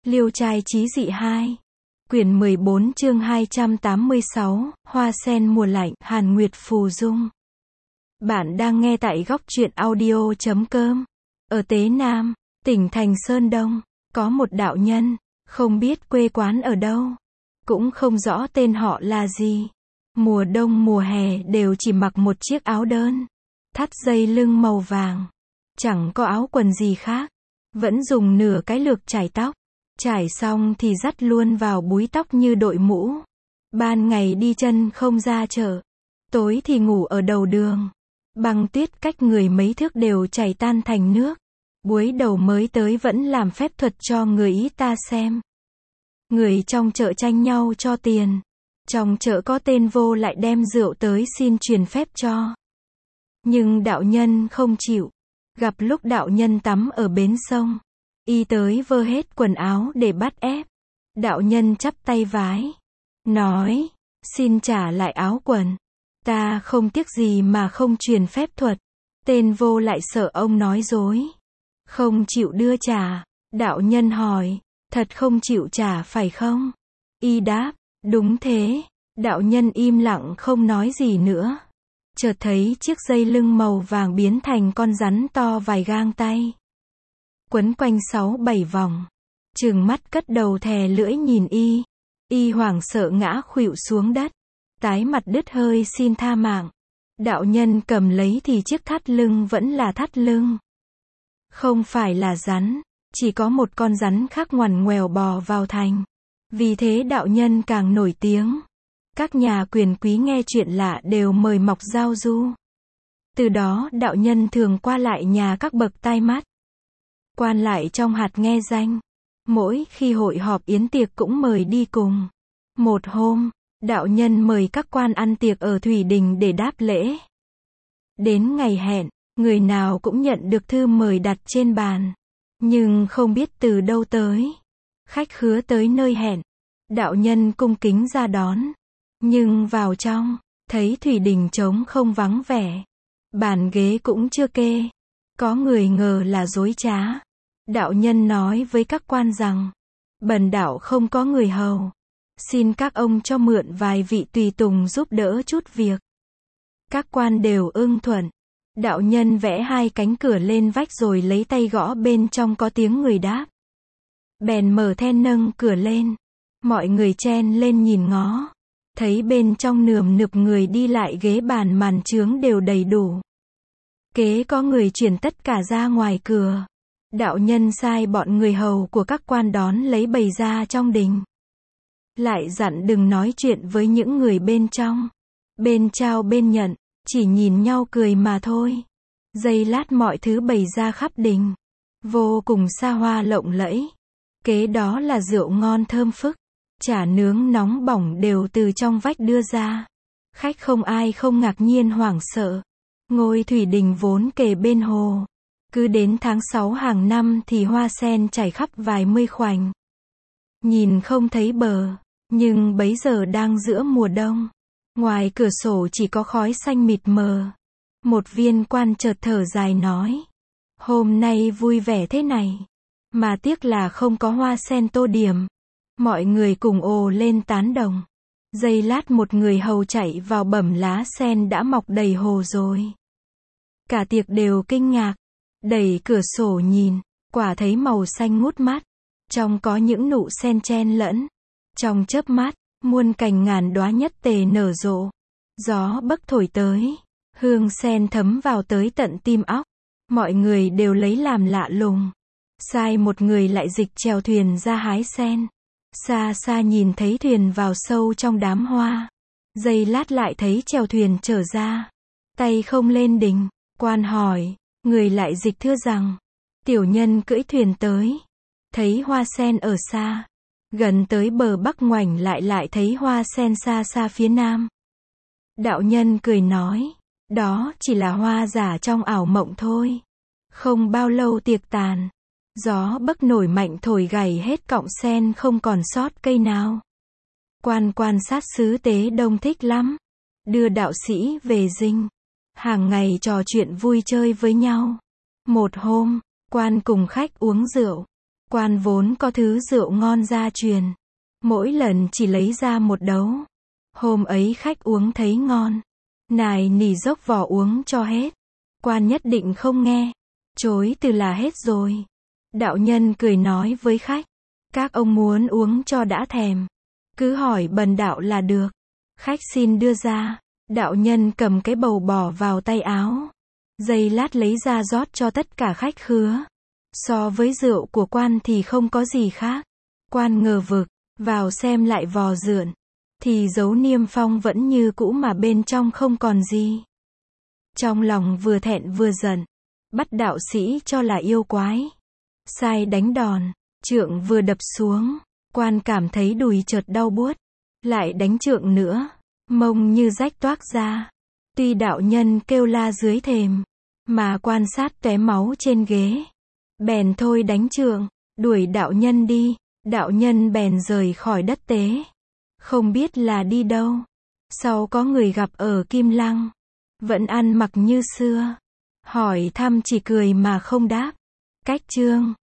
Liêu trai chí dị 2. Quyển 14 chương 286, Hoa sen mùa lạnh, Hàn Nguyệt Phù Dung. Bạn đang nghe tại góc truyện audio.com. Ở Tế Nam, tỉnh Thành Sơn Đông, có một đạo nhân, không biết quê quán ở đâu, cũng không rõ tên họ là gì. Mùa đông mùa hè đều chỉ mặc một chiếc áo đơn, thắt dây lưng màu vàng, chẳng có áo quần gì khác, vẫn dùng nửa cái lược chải tóc. Trải xong thì dắt luôn vào búi tóc như đội mũ. Ban ngày đi chân không ra chợ, tối thì ngủ ở đầu đường. Băng tuyết cách người mấy thước đều chảy tan thành nước. Buổi đầu mới tới vẫn làm phép thuật cho người ý ta xem. Người trong chợ tranh nhau cho tiền. Trong chợ có tên vô lại đem rượu tới xin truyền phép cho. Nhưng đạo nhân không chịu. Gặp lúc đạo nhân tắm ở bến sông, y tới vơ hết quần áo để bắt ép. Đạo nhân chắp tay vái, nói, xin trả lại áo quần. Ta không tiếc gì mà không truyền phép thuật. Tên vô lại sợ ông nói dối, không chịu đưa trả. Đạo nhân hỏi, thật không chịu trả phải không? Y đáp, đúng thế. Đạo nhân im lặng không nói gì nữa. Chợt thấy chiếc dây lưng màu vàng biến thành con rắn to vài gang tay, quấn quanh 6-7 vòng. Trừng mắt cất đầu thè lưỡi nhìn y. Y hoảng sợ ngã khuỵu xuống đất, tái mặt đứt hơi xin tha mạng. Đạo nhân cầm lấy thì chiếc thắt lưng vẫn là thắt lưng, không phải là rắn, chỉ có một con rắn khác ngoằn ngoèo bò vào thành. Vì thế đạo nhân càng nổi tiếng. Các nhà quyền quý nghe chuyện lạ đều mời mọc giao du. Từ đó đạo nhân thường qua lại nhà các bậc tai mắt, quan lại trong hạt nghe danh. Mỗi khi hội họp yến tiệc cũng mời đi cùng. Một hôm, đạo nhân mời các quan ăn tiệc ở Thủy Đình để đáp lễ. Đến ngày hẹn, người nào cũng nhận được thư mời đặt trên bàn. Nhưng không biết từ đâu tới. Khách khứa tới nơi hẹn, đạo nhân cung kính ra đón. Nhưng vào trong, thấy Thủy Đình trống không vắng vẻ. Bàn ghế cũng chưa kê. Có người ngờ là dối trá. Đạo nhân nói với các quan rằng, bần đạo không có người hầu, xin các ông cho mượn vài vị tùy tùng giúp đỡ chút việc. Các quan đều ưng thuận. Đạo nhân vẽ 2 cánh cửa lên vách rồi lấy tay gõ bên trong có tiếng người đáp. Bèn mở then nâng cửa lên. Mọi người chen lên nhìn ngó. Thấy bên trong nườm nượp người đi lại, ghế bàn màn chướng đều đầy đủ. Kế có người chuyển tất cả ra ngoài cửa. Đạo nhân sai bọn người hầu của các quan đón lấy bày ra trong đình. Lại dặn đừng nói chuyện với những người bên trong. Bên trao bên nhận, chỉ nhìn nhau cười mà thôi. Giây lát mọi thứ bày ra khắp đình, vô cùng xa hoa lộng lẫy. Kế đó là rượu ngon thơm phức, chả nướng nóng bỏng đều từ trong vách đưa ra. Khách không ai không ngạc nhiên hoảng sợ. Ngôi Thủy Đình vốn kề bên hồ. Cứ đến tháng 6 hàng năm thì hoa sen chảy khắp vài mươi khoảnh. Nhìn không thấy bờ, nhưng bấy giờ đang giữa mùa đông. Ngoài cửa sổ chỉ có khói xanh mịt mờ. Một viên quan chợt thở dài nói, hôm nay vui vẻ thế này, mà tiếc là không có hoa sen tô điểm. Mọi người cùng ồ lên tán đồng. Giây lát một người hầu chạy vào bẩm lá sen đã mọc đầy hồ rồi. Cả tiệc đều kinh ngạc. Đẩy cửa sổ nhìn, quả thấy màu xanh ngút mắt. Trong có những nụ sen chen lẫn. Trong chớp mắt, muôn cành ngàn đóa nhất tề nở rộ. Gió bấc thổi tới, hương sen thấm vào tới tận tim óc. Mọi người đều lấy làm lạ lùng. Sai một người lại dịch chèo thuyền ra hái sen. Xa xa nhìn thấy thuyền vào sâu trong đám hoa. Giây lát lại thấy chèo thuyền trở ra. Tay không lên đình. Quan hỏi, người lại dịch thưa rằng, tiểu nhân cưỡi thuyền tới, thấy hoa sen ở xa. Gần tới bờ bắc ngoảnh lại thấy hoa sen xa xa phía nam. Đạo nhân cười nói, đó chỉ là hoa giả trong ảo mộng thôi. Không bao lâu tiệc tàn, gió bấc nổi mạnh thổi gảy hết cọng sen không còn sót cây nào. Quan sát sứ tế đông thích lắm, đưa đạo sĩ về dinh, hàng ngày trò chuyện vui chơi với nhau. Một hôm, quan cùng khách uống rượu, Quan vốn có thứ rượu ngon gia truyền. Mỗi lần chỉ lấy ra một đấu. Hôm ấy khách uống thấy ngon. Nài nỉ dốc vò uống cho hết. Quan nhất định không nghe. Chối từ là hết rồi. Đạo nhân cười nói với khách. Các ông muốn uống cho đã thèm. Cứ hỏi bần đạo là được. Khách xin đưa ra. Đạo nhân cầm cái bầu bỏ vào tay áo. Giây lát lấy ra rót cho tất cả khách khứa. So với rượu của quan thì không có gì khác. Quan ngờ vực, vào xem lại vò rượn. Thì dấu niêm phong vẫn như cũ mà bên trong không còn gì. Trong lòng vừa thẹn vừa giận. Bắt đạo sĩ cho là yêu quái. Sai đánh đòn, trượng vừa đập xuống. Quan cảm thấy đùi chợt đau buốt. Lại đánh trượng nữa. Mông như rách toác ra. Tuy đạo nhân kêu la dưới thềm. Mà quan sát tóe máu trên ghế. Bèn thôi đánh trượng. Đuổi đạo nhân đi. Đạo nhân bèn rời khỏi đất tế. Không biết là đi đâu. Sau có người gặp ở Kim Lăng. Vẫn ăn mặc như xưa. Hỏi thăm chỉ cười mà không đáp. Cách chương